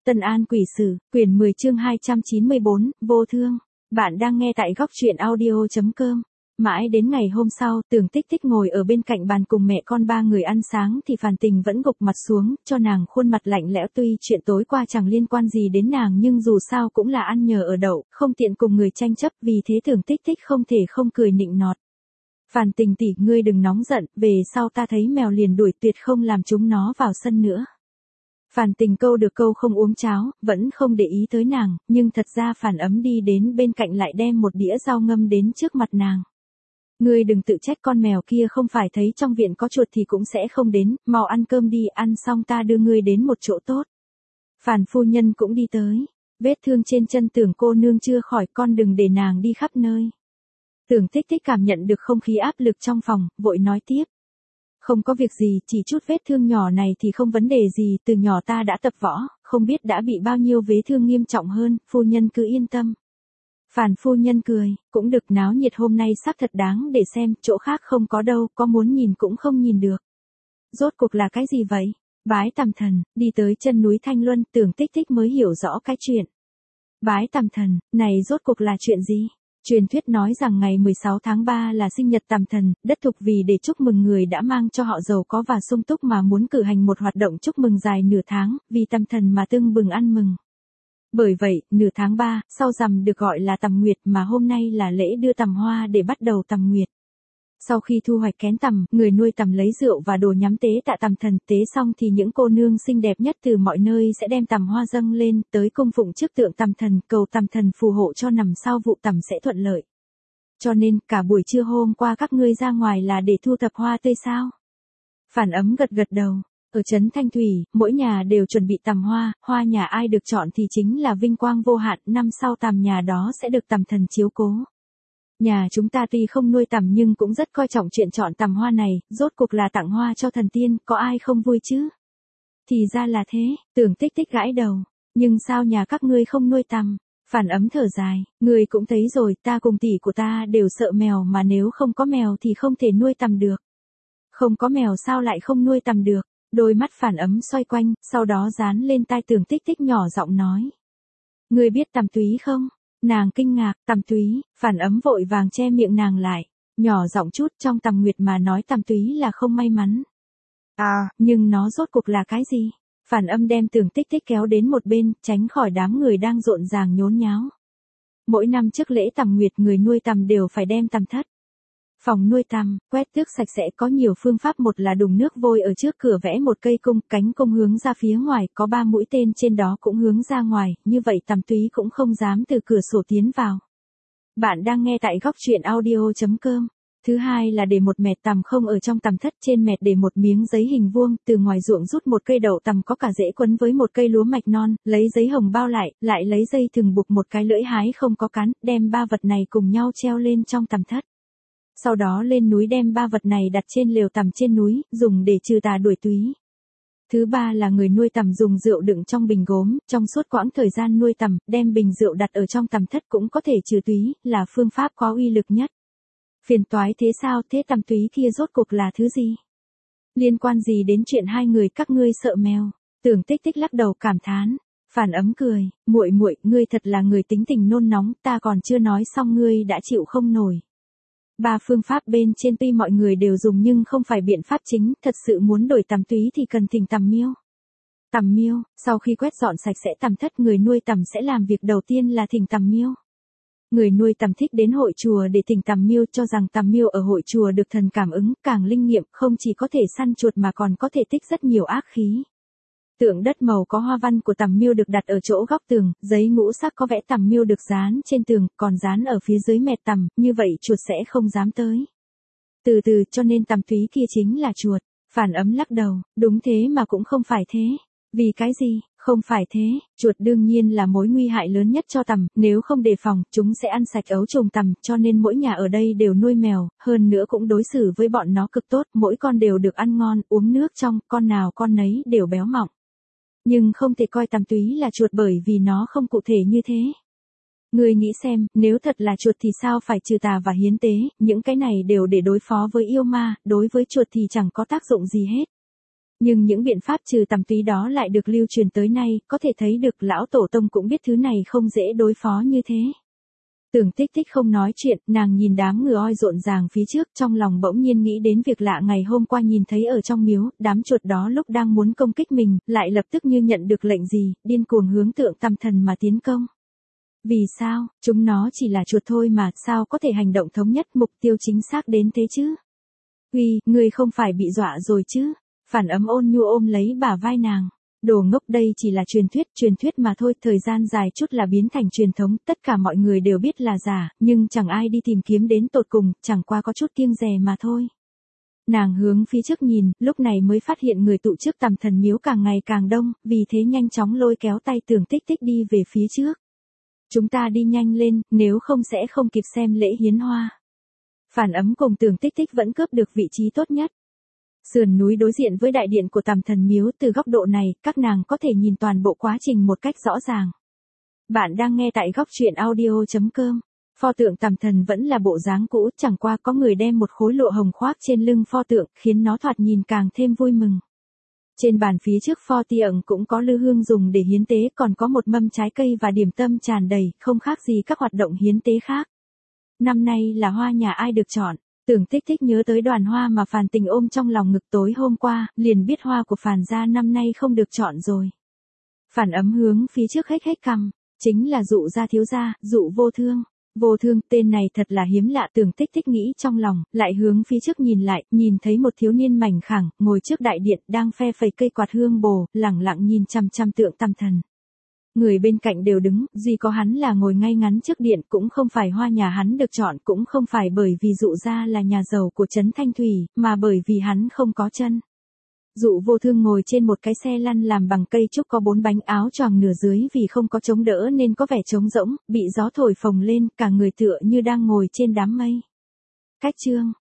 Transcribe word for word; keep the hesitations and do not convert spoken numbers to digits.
Tân An Quỷ Sử, quyển mười chương hai trăm chín mươi bốn, vô thương. Bạn đang nghe tại góc truyện audio chấm com. Mãi đến ngày hôm sau, Tưởng Tích Tích ngồi ở bên cạnh bàn cùng mẹ con ba người ăn sáng thì Phàn Tình vẫn gục mặt xuống, cho nàng khuôn mặt lạnh lẽo. Tuy chuyện tối qua chẳng liên quan gì đến nàng nhưng dù sao cũng là ăn nhờ ở đậu, không tiện cùng người tranh chấp, vì thế Tưởng Tích Tích không thể không cười nịnh nọt. Phàn Tình tỷ, ngươi đừng nóng giận, về sau ta thấy mèo liền đuổi, tuyệt không làm chúng nó vào sân nữa. Phàn Tình câu được câu không uống cháo, vẫn không để ý tới nàng, nhưng thật ra Phàn Ấm đi đến bên cạnh lại đem một đĩa rau ngâm đến trước mặt nàng. Ngươi đừng tự trách, con mèo kia không phải thấy trong viện có chuột thì cũng sẽ không đến, mau ăn cơm đi, ăn xong ta đưa ngươi đến một chỗ tốt. Phàn phu nhân cũng đi tới, vết thương trên chân Tưởng cô nương chưa khỏi, con đừng để nàng đi khắp nơi. Tưởng Tích Tích cảm nhận được không khí áp lực trong phòng, vội nói tiếp. Không có việc gì, chỉ chút vết thương nhỏ này thì không vấn đề gì, từ nhỏ ta đã tập võ, không biết đã bị bao nhiêu vết thương nghiêm trọng hơn, phu nhân cứ yên tâm. Phàn phu nhân cười, cũng được, náo nhiệt hôm nay sắp thật đáng để xem, chỗ khác không có đâu, có muốn nhìn cũng không nhìn được. Rốt cuộc là cái gì vậy? Bái Tằm Thần, đi tới chân núi Thanh Luân, Tưởng Tích Tích mới hiểu rõ cái chuyện. Bái Tằm Thần, này rốt cuộc là chuyện gì? Truyền thuyết nói rằng ngày mười sáu tháng ba là sinh nhật Tằm Thần, đất Thục vì để chúc mừng người đã mang cho họ giàu có và sung túc mà muốn cử hành một hoạt động chúc mừng dài nửa tháng, vì Tằm Thần mà tưng bừng ăn mừng. Bởi vậy, nửa tháng ba, sau rằm được gọi là Tằm Nguyệt, mà hôm nay là lễ đưa tằm hoa để bắt đầu Tằm Nguyệt. Sau khi thu hoạch kén tằm, người nuôi tằm lấy rượu và đồ nhắm tế tạ Tằm Thần, tế xong thì những cô nương xinh đẹp nhất từ mọi nơi sẽ đem tằm hoa dâng lên, tới cung phụng trước tượng Tằm Thần, cầu Tằm Thần phù hộ cho nằm sau vụ tằm sẽ thuận lợi. Cho nên, cả buổi trưa hôm qua các ngươi ra ngoài là để thu thập hoa tươi sao? Phàn Ấm gật gật đầu. Ở trấn Thanh Thủy, mỗi nhà đều chuẩn bị tằm hoa, hoa nhà ai được chọn thì chính là vinh quang vô hạn, năm sau tằm nhà đó sẽ được Tằm Thần chiếu cố. Nhà chúng ta tuy không nuôi tằm nhưng cũng rất coi trọng chuyện chọn tằm hoa này, rốt cuộc là tặng hoa cho thần tiên, có ai không vui chứ? Thì ra là thế, Tưởng Tích Tích gãi đầu, nhưng sao nhà các ngươi không nuôi tằm? Phàn Ấm thở dài, ngươi cũng thấy rồi, ta cùng tỷ của ta đều sợ mèo, mà nếu không có mèo thì không thể nuôi tằm được. Không có mèo sao lại không nuôi tằm được? Đôi mắt Phàn Ấm xoay quanh, sau đó dán lên tai Tưởng Tích Tích nhỏ giọng nói. Ngươi biết tằm túy không? Nàng kinh ngạc, tằm túy, Phàn Ấm vội vàng che miệng nàng lại, nhỏ giọng chút, trong Tằm Nguyệt mà nói tằm túy là không may mắn. À, nhưng nó rốt cuộc là cái gì? Phàn Ấm đem Tưởng Tích Tích kéo đến một bên, tránh khỏi đám người đang rộn ràng nhốn nháo. Mỗi năm trước lễ Tằm Nguyệt, người nuôi tằm đều phải đem tằm thất phòng nuôi tằm, quét tước sạch sẽ, có nhiều phương pháp, một là đùng nước vôi ở trước cửa vẽ một cây cung, cánh cung hướng ra phía ngoài, có ba mũi tên trên đó cũng hướng ra ngoài, như vậy tằm túy cũng không dám từ cửa sổ tiến vào. Bạn đang nghe tại góc truyện audio chấm com. Thứ hai là để một mẹt tằm không ở trong tằm thất, trên mẹt để một miếng giấy hình vuông, từ ngoài ruộng rút một cây đậu tằm có cả rễ quấn với một cây lúa mạch non, lấy giấy hồng bao lại, lại lấy dây thừng buộc một cái lưỡi hái không có cán, đem ba vật này cùng nhau treo lên trong tằm thất. Sau đó lên núi đem ba vật này đặt trên lều tằm trên núi, dùng để trừ tà đuổi túy. Thứ ba là người nuôi tằm dùng rượu đựng trong bình gốm, trong suốt quãng thời gian nuôi tằm, đem bình rượu đặt ở trong tằm thất cũng có thể trừ túy, là phương pháp có uy lực nhất. Phiền toái thế sao, thế tằm túy kia rốt cuộc là thứ gì? Liên quan gì đến chuyện hai người các ngươi sợ mèo? Tưởng Tích Tích lắc đầu cảm thán. Phàn Ấm cười, muội muội, ngươi thật là người tính tình nôn nóng, ta còn chưa nói xong ngươi đã chịu không nổi. Ba phương pháp bên trên tuy mọi người đều dùng nhưng không phải biện pháp chính, thật sự muốn đổi tằm túy thì cần thỉnh tằm miêu. Tằm miêu, sau khi quét dọn sạch sẽ tằm thất, người nuôi tằm sẽ làm việc đầu tiên là thỉnh tằm miêu. Người nuôi tằm thích đến hội chùa để thỉnh tằm miêu, cho rằng tằm miêu ở hội chùa được thần cảm ứng, càng linh nghiệm, không chỉ có thể săn chuột mà còn có thể tích rất nhiều ác khí. Tượng đất màu có hoa văn của tằm miêu được đặt ở chỗ góc tường, giấy ngũ sắc có vẽ tằm miêu được dán trên tường, còn dán ở phía dưới mẹt tằm, như vậy chuột sẽ không dám tới. Từ từ, cho nên tằm túy kia chính là chuột. Phàn Ấm lắc đầu, đúng thế mà cũng không phải thế. Vì cái gì? Không phải thế, chuột đương nhiên là mối nguy hại lớn nhất cho tằm, nếu không đề phòng, chúng sẽ ăn sạch ấu trùng tằm, cho nên mỗi nhà ở đây đều nuôi mèo, hơn nữa cũng đối xử với bọn nó cực tốt, mỗi con đều được ăn ngon, uống nước trong, con nào con nấy đều béo mọng. Nhưng không thể coi tằm túy là chuột bởi vì nó không cụ thể như thế. Ngươi nghĩ xem, nếu thật là chuột thì sao phải trừ tà và hiến tế, những cái này đều để đối phó với yêu ma, đối với chuột thì chẳng có tác dụng gì hết. Nhưng những biện pháp trừ tằm túy đó lại được lưu truyền tới nay, có thể thấy được lão tổ tông cũng biết thứ này không dễ đối phó như thế. Tưởng Tích Tích không nói chuyện, nàng nhìn đám ngựa oi rộn ràng phía trước, trong lòng bỗng nhiên nghĩ đến việc lạ ngày hôm qua nhìn thấy ở trong miếu, đám chuột đó lúc đang muốn công kích mình, lại lập tức như nhận được lệnh gì, điên cuồng hướng tượng tằm thần mà tiến công. Vì sao, chúng nó chỉ là chuột thôi mà, sao có thể hành động thống nhất, mục tiêu chính xác đến thế chứ? Uy, ngươi không phải bị dọa rồi chứ? Phản Ấm ôn nhu ôm lấy bả vai nàng. Đồ ngốc, đây chỉ là truyền thuyết, truyền thuyết mà thôi, thời gian dài chút là biến thành truyền thống, tất cả mọi người đều biết là giả, nhưng chẳng ai đi tìm kiếm đến tột cùng, chẳng qua có chút kiêng dè mà thôi. Nàng hướng phía trước nhìn, lúc này mới phát hiện người tụ trước tằm thần miếu càng ngày càng đông, vì thế nhanh chóng lôi kéo tay Tưởng Tích Tích đi về phía trước. Chúng ta đi nhanh lên, nếu không sẽ không kịp xem lễ hiến hoa. Phản Ấm cùng Tưởng Tích Tích vẫn cướp được vị trí tốt nhất. Sườn núi đối diện với đại điện của tằm thần miếu, từ góc độ này, các nàng có thể nhìn toàn bộ quá trình một cách rõ ràng. Bạn đang nghe tại góc truyện audio chấm com. Pho tượng tằm thần vẫn là bộ dáng cũ, chẳng qua có người đem một khối lụa hồng khoác trên lưng pho tượng, khiến nó thoạt nhìn càng thêm vui mừng. Trên bàn phía trước pho tượng cũng có lư hương dùng để hiến tế, còn có một mâm trái cây và điểm tâm tràn đầy, không khác gì các hoạt động hiến tế khác. Năm nay là hoa nhà ai được chọn? Tưởng Tích Tích nhớ tới đoàn hoa mà Phàn Tình ôm trong lòng ngực tối hôm qua, liền biết hoa của Phàn gia năm nay không được chọn rồi. Phản Ấm hướng phía trước hếch hếch cằm, chính là Dụ gia thiếu gia, Dụ Vô Thương. Vô Thương, tên này thật là hiếm lạ, Tưởng Tích Tích nghĩ trong lòng, lại hướng phía trước nhìn lại, nhìn thấy một thiếu niên mảnh khảnh, ngồi trước đại điện, đang phe phẩy cây quạt hương bồ, lẳng lặng nhìn chăm chăm tượng tằm thần. Người bên cạnh đều đứng, duy có hắn là ngồi ngay ngắn trước điện, cũng không phải hoa nhà hắn được chọn, cũng không phải bởi vì Dụ gia là nhà giàu của trấn Thanh Thủy, mà bởi vì hắn không có chân. Dụ Vô Thương ngồi trên một cái xe lăn làm bằng cây trúc có bốn bánh, áo choàng nửa dưới vì không có chống đỡ nên có vẻ trống rỗng, bị gió thổi phồng lên, cả người tựa như đang ngồi trên đám mây. Cách chương